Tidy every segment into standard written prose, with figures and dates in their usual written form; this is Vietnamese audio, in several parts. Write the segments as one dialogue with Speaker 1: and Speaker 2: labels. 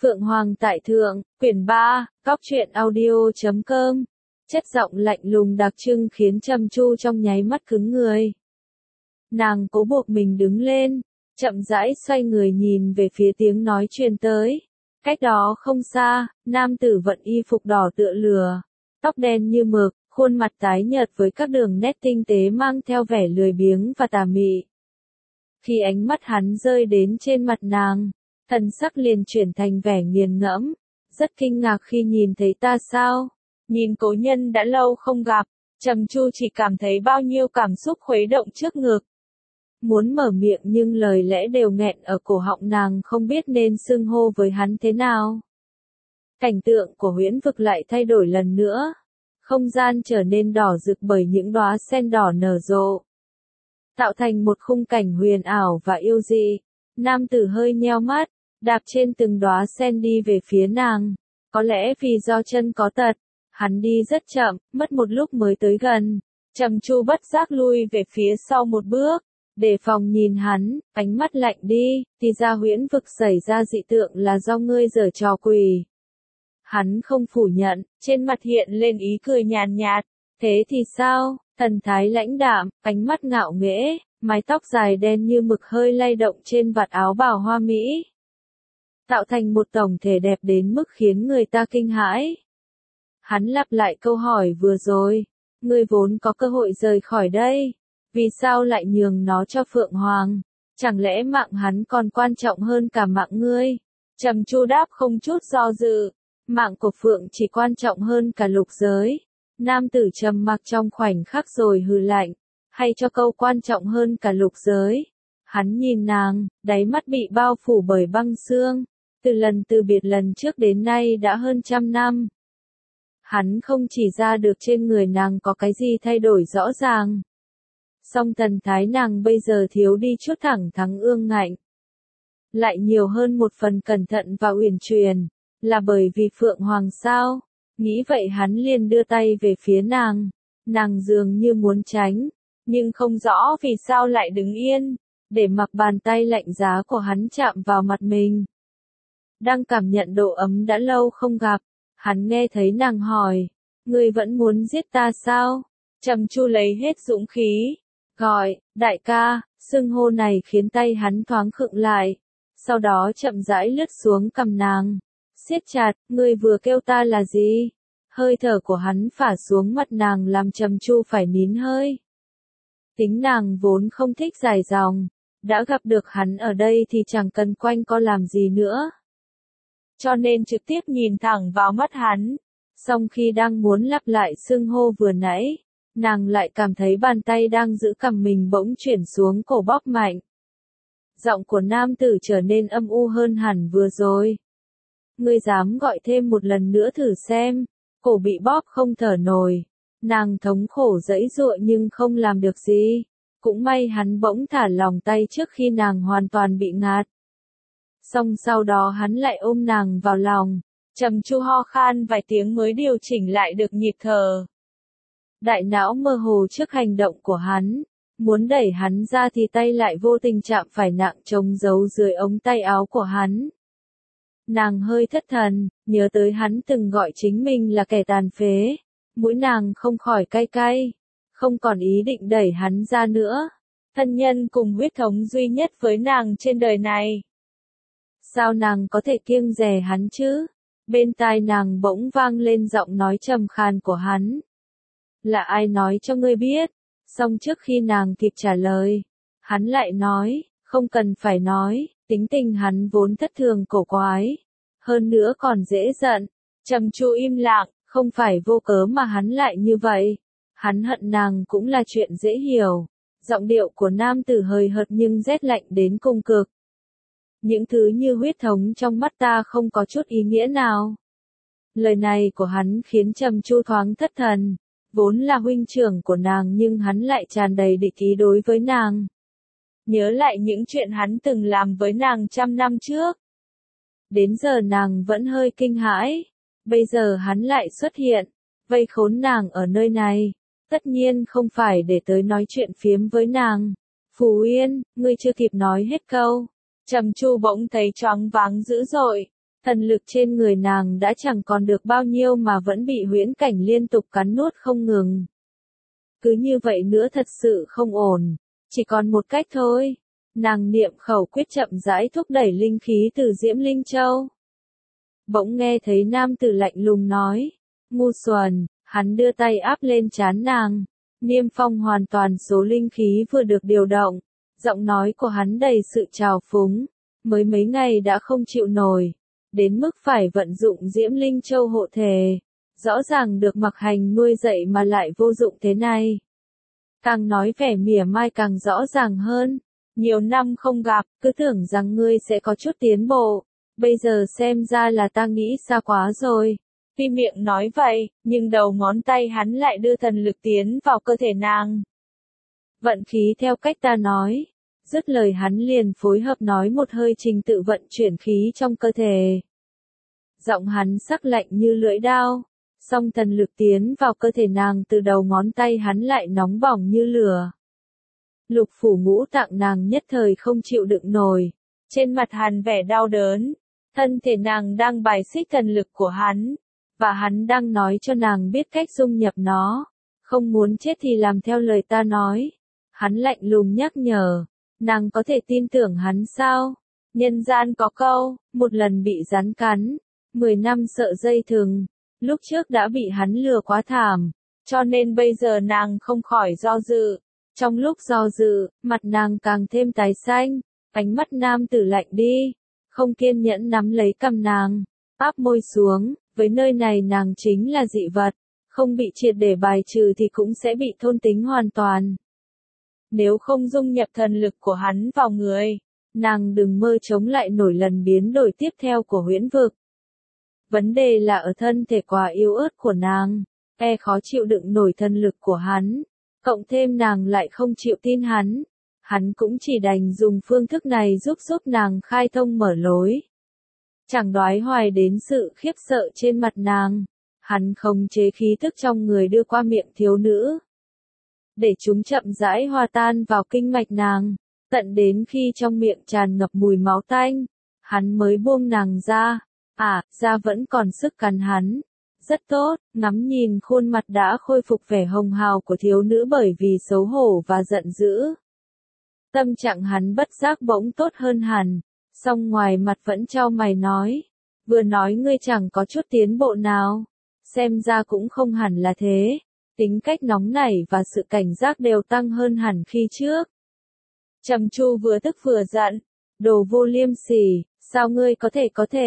Speaker 1: Phượng Hoàng tại thượng, quyển 3, góc truyện audio.com. Chất giọng lạnh lùng đặc trưng khiến Trầm Chu trong nháy mắt cứng người. Nàng cố buộc mình đứng lên, chậm rãi xoay người nhìn về phía tiếng nói truyền tới. Cách đó không xa, nam tử vận y phục đỏ tựa lửa, tóc đen như mực, khuôn mặt tái nhợt với các đường nét tinh tế mang theo vẻ lười biếng và tà mị. Khi ánh mắt hắn rơi đến trên mặt nàng, thần sắc liền chuyển thành vẻ nghiền ngẫm, rất kinh ngạc khi nhìn thấy ta sao? Nhìn cố nhân đã lâu không gặp, Trầm Chu chỉ cảm thấy bao nhiêu cảm xúc khuấy động trước ngực. Muốn mở miệng nhưng lời lẽ đều nghẹn ở cổ họng nàng không biết nên xưng hô với hắn thế nào. Cảnh tượng của huyễn vực lại thay đổi lần nữa. Không gian trở nên đỏ rực bởi những đóa sen đỏ nở rộ, tạo thành một khung cảnh huyền ảo và yêu dị. Nam tử hơi nheo mắt, đạp trên từng đóa sen đi về phía nàng. Có lẽ vì do chân có tật, hắn đi rất chậm, mất một lúc mới tới gần. Trầm Chu bất giác lui về phía sau một bước, đề phòng nhìn hắn, ánh mắt lạnh đi, thì ra huyễn vực xảy ra dị tượng là do ngươi giở trò quỷ. Hắn không phủ nhận, trên mặt hiện lên ý cười nhàn nhạt. Thế thì sao? Thần thái lãnh đạm, ánh mắt ngạo nghễ, mái tóc dài đen như mực hơi lay động trên vạt áo bào hoa mỹ, tạo thành một tổng thể đẹp đến mức khiến người ta kinh hãi. Hắn lặp lại câu hỏi vừa rồi, ngươi vốn có cơ hội rời khỏi đây, vì sao lại nhường nó cho Phượng Hoàng? Chẳng lẽ mạng hắn còn quan trọng hơn cả mạng ngươi? Trầm Chu đáp không chút do dự, mạng của Phượng chỉ quan trọng hơn cả lục giới. Nam tử trầm mặc trong khoảnh khắc rồi hừ lạnh, hay cho câu quan trọng hơn cả lục giới. Hắn nhìn nàng, đáy mắt bị bao phủ bởi băng sương. Từ lần từ biệt lần trước đến nay đã hơn 100 năm. Hắn không chỉ ra được trên người nàng có cái gì thay đổi rõ ràng. Song thần thái nàng bây giờ thiếu đi chút thẳng thắn ương ngạnh. Lại nhiều hơn một phần cẩn thận và uyển chuyển, là bởi vì Phượng Hoàng sao? Nghĩ vậy hắn liền đưa tay về phía nàng. Nàng dường như muốn tránh, nhưng không rõ vì sao lại đứng yên, để mặc bàn tay lạnh giá của hắn chạm vào mặt mình. Đang cảm nhận độ ấm đã lâu không gặp, hắn nghe thấy nàng hỏi, ngươi vẫn muốn giết ta sao? Trầm Chu lấy hết dũng khí, gọi, đại ca, xưng hô này khiến tay hắn thoáng khựng lại, sau đó chậm rãi lướt xuống cằm nàng, siết chặt, ngươi vừa kêu ta là gì? Hơi thở của hắn phả xuống mặt nàng làm Trầm Chu phải nín hơi. Tính nàng vốn không thích dài dòng, đã gặp được hắn ở đây thì chẳng cần quanh co làm gì nữa. Cho nên trực tiếp nhìn thẳng vào mắt hắn. Song khi đang muốn lặp lại xưng hô vừa nãy, nàng lại cảm thấy bàn tay đang giữ cằm mình bỗng chuyển xuống cổ bóp mạnh. Giọng của nam tử trở nên âm u hơn hẳn vừa rồi. Ngươi dám gọi thêm một lần nữa thử xem. Cổ bị bóp không thở nổi. Nàng thống khổ giãy giụa nhưng không làm được gì. Cũng may hắn bỗng thả lỏng tay trước khi nàng hoàn toàn bị ngạt. Song sau đó hắn lại ôm nàng vào lòng. Trầm Chu ho khan vài tiếng mới điều chỉnh lại được nhịp thở. Đại não mơ hồ trước hành động của hắn. Muốn đẩy hắn ra thì tay lại vô tình chạm phải nạng trống giấu dưới ống tay áo của hắn. Nàng hơi thất thần, nhớ tới hắn từng gọi chính mình là kẻ tàn phế. Mũi nàng không khỏi cay cay. Không còn ý định đẩy hắn ra nữa. Thân nhân cùng huyết thống duy nhất với nàng trên đời này. Sao nàng có thể kiêng dè hắn chứ? Bên tai nàng bỗng vang lên giọng nói trầm khàn của hắn. Là ai nói cho ngươi biết? Song trước khi nàng kịp trả lời, hắn lại nói, không cần phải nói, tính tình hắn vốn thất thường cổ quái. Hơn nữa còn dễ giận. Trầm Chu im lặng, không phải vô cớ mà hắn lại như vậy. Hắn hận nàng cũng là chuyện dễ hiểu. Giọng điệu của nam tử hơi hợt nhưng rét lạnh đến cùng cực. Những thứ như huyết thống trong mắt ta không có chút ý nghĩa nào. Lời này của hắn khiến Trầm Chu thoáng thất thần. Vốn là huynh trưởng của nàng nhưng hắn lại tràn đầy địch ý đối với nàng. Nhớ lại những chuyện hắn từng làm với nàng 100 năm trước. Đến giờ nàng vẫn hơi kinh hãi. Bây giờ hắn lại xuất hiện, vây khốn nàng ở nơi này. Tất nhiên không phải để tới nói chuyện phiếm với nàng. Phù Yên, ngươi chưa kịp nói hết câu. Trầm Chu bỗng thấy choáng váng dữ dội. Thần lực trên người nàng đã chẳng còn được bao nhiêu mà vẫn bị huyễn cảnh liên tục cắn nuốt không ngừng. Cứ như vậy nữa thật sự không ổn, chỉ còn một cách thôi. Nàng niệm khẩu quyết chậm rãi thúc đẩy linh khí từ Diễm Linh Châu. Bỗng nghe thấy nam tử lạnh lùng nói, ngu xuẩn, hắn đưa tay áp lên trán nàng. Niêm phong hoàn toàn số linh khí vừa được điều động, giọng nói của hắn đầy sự trào phúng, mới mấy ngày đã không chịu nổi, đến mức phải vận dụng Diễm Linh Châu hộ thể, rõ ràng được mặc hành nuôi dạy mà lại vô dụng thế này. Càng nói vẻ mỉa mai càng rõ ràng hơn, nhiều năm không gặp, cứ tưởng rằng ngươi sẽ có chút tiến bộ, bây giờ xem ra là ta nghĩ xa quá rồi. Tuy miệng nói vậy, nhưng đầu ngón tay hắn lại đưa thần lực tiến vào cơ thể nàng. Vận khí theo cách ta nói. Dứt lời hắn liền phối hợp nói một hơi trình tự vận chuyển khí trong cơ thể. Giọng hắn sắc lạnh như lưỡi đao, song thần lực tiến vào cơ thể nàng từ đầu ngón tay hắn lại nóng bỏng như lửa. Lục phủ ngũ tạng nàng nhất thời không chịu đựng nổi, trên mặt hắn vẻ đau đớn, thân thể nàng đang bài xích thần lực của hắn, và hắn đang nói cho nàng biết cách dung nhập nó, không muốn chết thì làm theo lời ta nói. Hắn lạnh lùng nhắc nhở, nàng có thể tin tưởng hắn sao? Nhân gian có câu, một lần bị rắn cắn, 10 năm sợ dây thừng, lúc trước đã bị hắn lừa quá thảm, cho nên bây giờ nàng không khỏi do dự. Trong lúc do dự, mặt nàng càng thêm tái xanh, ánh mắt nam tử lạnh đi, không kiên nhẫn nắm lấy cằm nàng, áp môi xuống, với nơi này nàng chính là dị vật, không bị triệt để bài trừ thì cũng sẽ bị thôn tính hoàn toàn. Nếu không dung nhập thần lực của hắn vào người, nàng đừng mơ chống lại nổi lần biến đổi tiếp theo của huyễn vực. Vấn đề là ở thân thể quá yếu ớt của nàng, khó chịu đựng nổi thần lực của hắn, cộng thêm nàng lại không chịu tin hắn cũng chỉ đành dùng phương thức này giúp nàng khai thông mở lối. Chẳng đoái hoài đến sự khiếp sợ trên mặt nàng, hắn khống chế khí tức trong người đưa qua miệng thiếu nữ, để chúng chậm rãi hòa tan vào kinh mạch nàng, tận đến khi trong miệng tràn ngập mùi máu tanh, hắn mới buông nàng ra. Da vẫn còn sức cắn hắn. Rất tốt, ngắm nhìn khuôn mặt đã khôi phục vẻ hồng hào của thiếu nữ bởi vì xấu hổ và giận dữ. Tâm trạng hắn bất giác bỗng tốt hơn hẳn, song ngoài mặt vẫn chau mày nói. Vừa nói ngươi chẳng có chút tiến bộ nào, xem ra cũng không hẳn là thế. Tính cách nóng nảy và sự cảnh giác đều tăng hơn hẳn khi trước. Trầm Chu vừa tức vừa giận, đồ vô liêm sỉ, sao ngươi có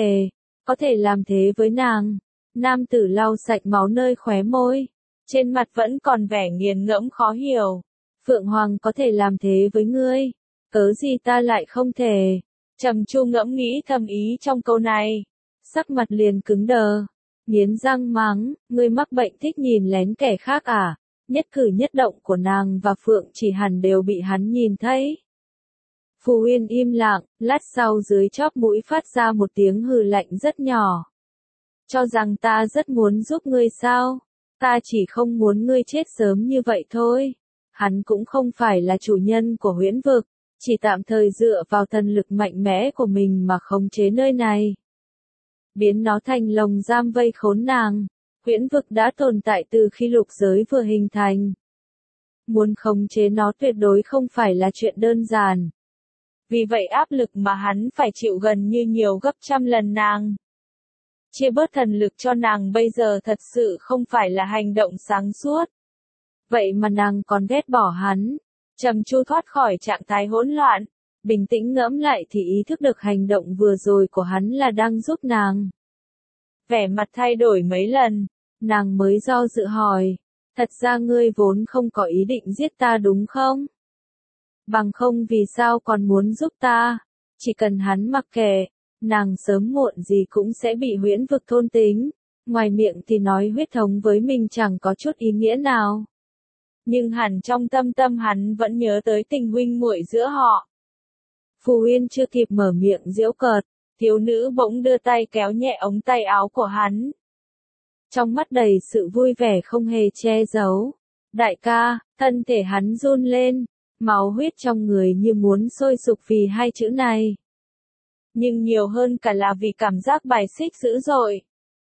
Speaker 1: thể làm thế với nàng? Nam tử lau sạch máu nơi khóe môi, trên mặt vẫn còn vẻ nghiền ngẫm khó hiểu. Phượng Hoàng có thể làm thế với ngươi, cớ gì ta lại không thể? Trầm Chu ngẫm nghĩ thầm ý trong câu này, sắc mặt liền cứng đờ. Nghiến răng mắng, ngươi mắc bệnh thích nhìn lén kẻ khác à? Nhất cử nhất động của nàng và Phượng Chỉ hẳn đều bị hắn nhìn thấy. Phù Uyên im lặng, lát sau dưới chóp mũi phát ra một tiếng hừ lạnh rất nhỏ. Cho rằng ta rất muốn giúp ngươi sao? Ta chỉ không muốn ngươi chết sớm như vậy thôi. Hắn cũng không phải là chủ nhân của huyễn vực, chỉ tạm thời dựa vào thần lực mạnh mẽ của mình mà khống chế nơi này. Biến nó thành lồng giam vây khốn nàng. Huyễn vực đã tồn tại từ khi lục giới vừa hình thành. Muốn khống chế nó tuyệt đối không phải là chuyện đơn giản. Vì vậy áp lực mà hắn phải chịu gần như nhiều gấp trăm lần nàng. Chia bớt thần lực cho nàng bây giờ thật sự không phải là hành động sáng suốt. Vậy mà nàng còn ghét bỏ hắn. Trầm Chu thoát khỏi trạng thái hỗn loạn, bình tĩnh ngẫm lại thì ý thức được hành động vừa rồi của hắn là đang giúp nàng. Vẻ mặt thay đổi mấy lần, nàng mới do dự hỏi, thật ra ngươi vốn không có ý định giết ta đúng không? Bằng không vì sao còn muốn giúp ta? Chỉ cần hắn mặc kệ, nàng sớm muộn gì cũng sẽ bị huyễn vực thôn tính. Ngoài miệng thì nói huyết thống với mình chẳng có chút ý nghĩa nào. Nhưng hẳn trong tâm hắn vẫn nhớ tới tình huynh muội giữa họ. Phù Uyên chưa kịp mở miệng giễu cợt, thiếu nữ bỗng đưa tay kéo nhẹ ống tay áo của hắn. Trong mắt đầy sự vui vẻ không hề che giấu. Đại ca, thân thể hắn run lên, máu huyết trong người như muốn sôi sục vì hai chữ này. nhưng nhiều hơn cả là vì cảm giác bài xích dữ dội.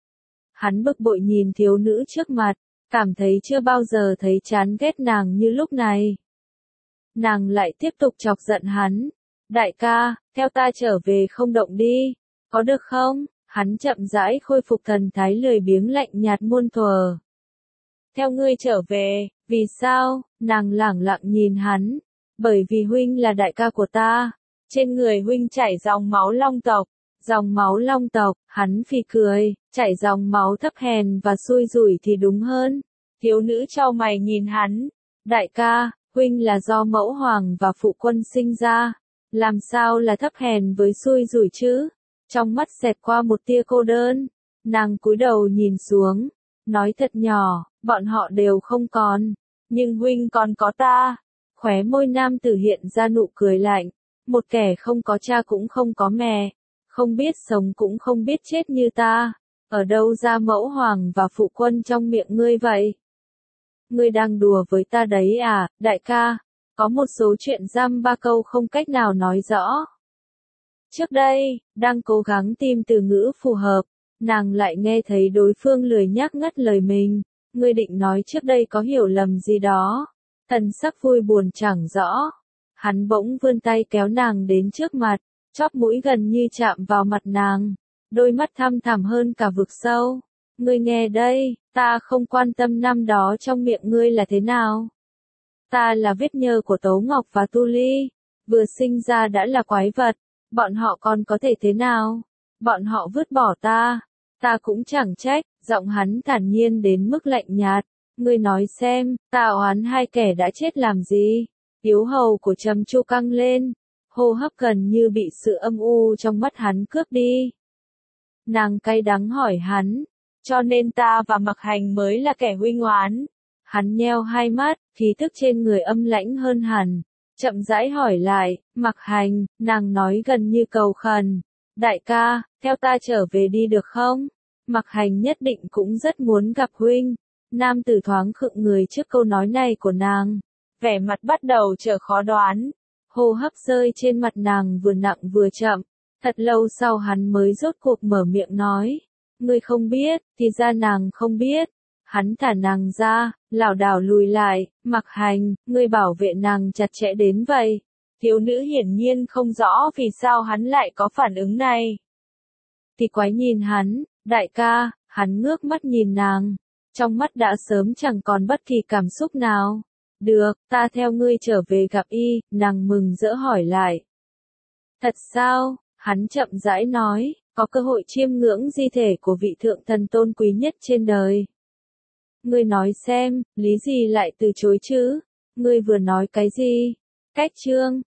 Speaker 1: Hắn bực bội nhìn thiếu nữ trước mặt, cảm thấy chưa bao giờ thấy chán ghét nàng như lúc này. Nàng lại tiếp tục chọc giận hắn. Đại ca, theo ta trở về không động đi, có được không? Hắn chậm rãi khôi phục thần thái lười biếng lạnh nhạt muôn thuở. Theo ngươi trở về, vì sao? Nàng lẳng lặng nhìn hắn. Bởi vì huynh là đại ca của ta. Trên người huynh chảy dòng máu long tộc. Dòng máu long tộc, hắn phì cười, chảy dòng máu thấp hèn và xui rủi thì đúng hơn. Thiếu nữ chau mày nhìn hắn. Đại ca, huynh là do mẫu hoàng và phụ quân sinh ra. Làm sao là thấp hèn với xui rủi chứ? Trong mắt xẹt qua một tia cô đơn. Nàng cúi đầu nhìn xuống. Nói thật nhỏ, bọn họ đều không còn. Nhưng huynh còn có ta. Khóe môi nam tử hiện ra nụ cười lạnh. Một kẻ không có cha cũng không có mẹ. Không biết sống cũng không biết chết như ta. Ở đâu ra mẫu hoàng và phụ quân trong miệng ngươi vậy? Ngươi đang đùa với ta đấy à, đại ca? Có một số chuyện dăm ba câu không cách nào nói rõ. Trước đây, đang cố gắng tìm từ ngữ phù hợp, nàng lại nghe thấy đối phương lười nhác ngắt lời mình. Ngươi định nói trước đây có hiểu lầm gì đó. Thần sắc vui buồn chẳng rõ. Hắn bỗng vươn tay kéo nàng đến trước mặt, chóp mũi gần như chạm vào mặt nàng. Đôi mắt thăm thẳm hơn cả vực sâu. Ngươi nghe đây, ta không quan tâm năm đó trong miệng ngươi là thế nào. Ta là vết nhơ của Tố Ngọc và Tu Ly. Vừa sinh ra đã là quái vật. Bọn họ còn có thể thế nào? Bọn họ vứt bỏ ta. Ta cũng chẳng trách, giọng hắn thản nhiên đến mức lạnh nhạt. Ngươi nói xem, ta oán hai kẻ đã chết làm gì? Yếu hầu của Trầm Chu căng lên. Hô hấp gần như bị sự âm u trong mắt hắn cướp đi. Nàng cay đắng hỏi hắn. Cho nên ta và Mặc Hành mới là kẻ huynh oán. Hắn nheo hai mắt, khí thức trên người âm lãnh hơn hẳn. Chậm rãi hỏi lại, Mặc Hành, nàng nói gần như cầu khẩn. Đại ca, theo ta trở về đi được không? Mặc Hành nhất định cũng rất muốn gặp huynh. Nam tử thoáng khựng người trước câu nói này của nàng. Vẻ mặt bắt đầu trở khó đoán. Hô hấp rơi trên mặt nàng vừa nặng vừa chậm. Thật lâu sau hắn mới rốt cuộc mở miệng nói. Ngươi không biết, thì ra nàng không biết. Hắn thả nàng ra, lảo đảo lùi lại. Mặc Hành, ngươi bảo vệ nàng chặt chẽ đến vậy. Thiếu nữ hiển nhiên không rõ vì sao hắn lại có phản ứng này. Thì quái nhìn hắn, đại ca, hắn ngước mắt nhìn nàng. Trong mắt đã sớm chẳng còn bất kỳ cảm xúc nào. Được, ta theo ngươi trở về gặp y, nàng mừng rỡ hỏi lại. Thật sao? Hắn chậm rãi nói, có cơ hội chiêm ngưỡng di thể của vị thượng thần tôn quý nhất trên đời. Ngươi nói xem, lý gì lại từ chối chứ? Ngươi vừa nói cái gì? Cách chương